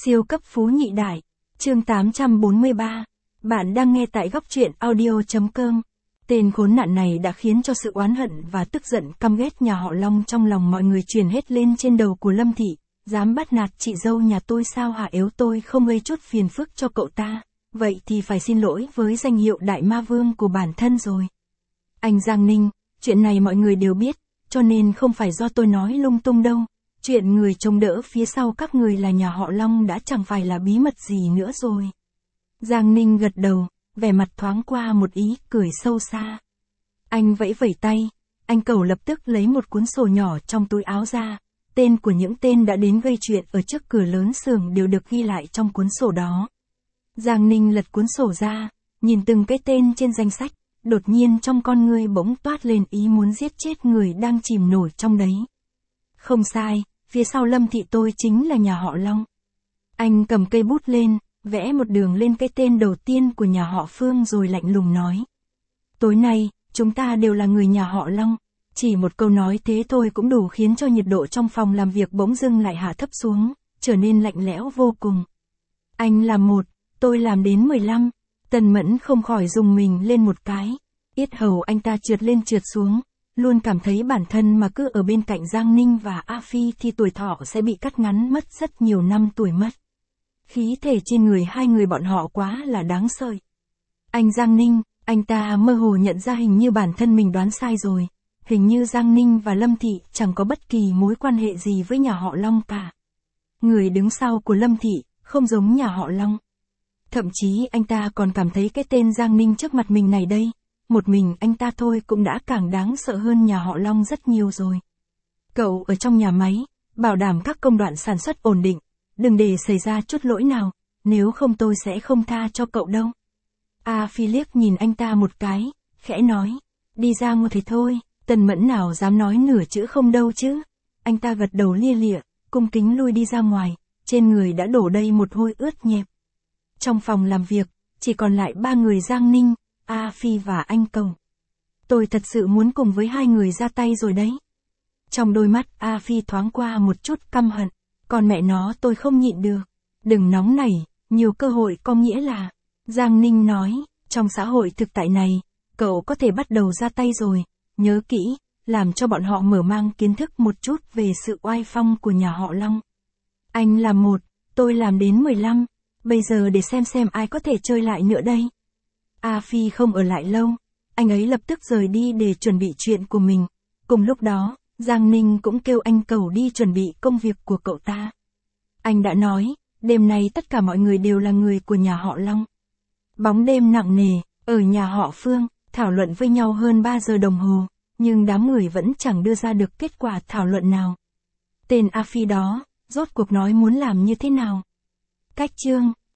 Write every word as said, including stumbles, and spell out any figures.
Siêu cấp phú nhị đại, chương tám trăm bốn mươi ba. Bạn đang nghe tại góc truyện audio.com. Tên khốn nạn này đã khiến cho sự oán hận và tức giận căm ghét nhà họ Long trong lòng mọi người truyền hết lên trên đầu của Lâm Thị. Dám bắt nạt chị dâu nhà tôi sao hả? Nếu tôi không gây chút phiền phức cho cậu ta, vậy thì phải xin lỗi với danh hiệu đại ma vương của bản thân rồi. Anh Giang Ninh, chuyện này mọi người đều biết, cho nên không phải do tôi nói lung tung đâu. Chuyện người chống đỡ phía sau các người là nhà họ Long đã chẳng phải là bí mật gì nữa rồi. Giang Ninh gật đầu, vẻ mặt thoáng qua một ý cười sâu xa. Anh vẫy vẫy tay, anh Cẩu lập tức lấy một cuốn sổ nhỏ trong túi áo ra. Tên của những tên đã đến gây chuyện ở trước cửa lớn xưởng đều được ghi lại trong cuốn sổ đó. Giang Ninh lật cuốn sổ ra, nhìn từng cái tên trên danh sách, đột nhiên trong con ngươi bỗng toát lên ý muốn giết chết người đang chìm nổi trong đấy. Không sai, phía sau Lâm Thị tôi chính là nhà họ Long. Anh cầm cây bút lên, vẽ một đường lên cái tên đầu tiên của nhà họ Phương rồi lạnh lùng nói. Tối nay, chúng ta đều là người nhà họ Long. Chỉ một câu nói thế thôi cũng đủ khiến cho nhiệt độ trong phòng làm việc bỗng dưng lại hạ thấp xuống, trở nên lạnh lẽo vô cùng. Anh làm một, tôi làm đến mười lăm. Tần Mẫn không khỏi rùng mình lên một cái. Yết hầu anh ta trượt lên trượt xuống, luôn cảm thấy bản thân mà cứ ở bên cạnh Giang Ninh và A Phi thì tuổi thọ sẽ bị cắt ngắn mất rất nhiều năm tuổi mất. Khí thể trên người hai người bọn họ quá là đáng sợ. Anh Giang Ninh, anh ta mơ hồ nhận ra hình như bản thân mình đoán sai rồi. Hình như Giang Ninh và Lâm Thị chẳng có bất kỳ mối quan hệ gì với nhà họ Long cả. Người đứng sau của Lâm Thị, không giống nhà họ Long. Thậm chí anh ta còn cảm thấy cái tên Giang Ninh trước mặt mình này đây, một mình anh ta thôi cũng đã càng đáng sợ hơn nhà họ Long rất nhiều rồi. Cậu ở trong nhà máy, bảo đảm các công đoạn sản xuất ổn định, đừng để xảy ra chút lỗi nào, nếu không tôi sẽ không tha cho cậu đâu. A Phi liếc nhìn anh ta một cái, khẽ nói, đi ra ngoài thì thôi. Tần Mẫn nào dám nói nửa chữ không đâu chứ. Anh ta gật đầu lia lịa, cung kính lui đi ra ngoài, trên người đã đổ đầy một hôi ướt nhẹp. Trong phòng làm việc, chỉ còn lại ba người Giang Ninh, A Phi và anh Cẩu. Tôi thật sự muốn cùng với hai người ra tay rồi đấy. Trong đôi mắt A Phi thoáng qua một chút căm hận, còn mẹ nó tôi không nhịn được. Đừng nóng nảy, nhiều cơ hội có nghĩa là. Giang Ninh nói, trong xã hội thực tại này, cậu có thể bắt đầu ra tay rồi. Nhớ kỹ, làm cho bọn họ mở mang kiến thức một chút về sự oai phong của nhà họ Long. Anh làm một, tôi làm đến mười lăm, bây giờ để xem xem ai có thể chơi lại nữa đây. A Phi không ở lại lâu, anh ấy lập tức rời đi để chuẩn bị chuyện của mình. Cùng lúc đó, Giang Ninh cũng kêu anh Cẩu đi chuẩn bị công việc của cậu ta. Anh đã nói, đêm nay tất cả mọi người đều là người của nhà họ Long. Bóng đêm nặng nề, ở nhà họ Phương. Thảo luận với nhau hơn ba giờ đồng hồ, nhưng đám người vẫn chẳng đưa ra được kết quả thảo luận nào. Tên A Phi đó, rốt cuộc nói muốn làm như thế nào? Cách chương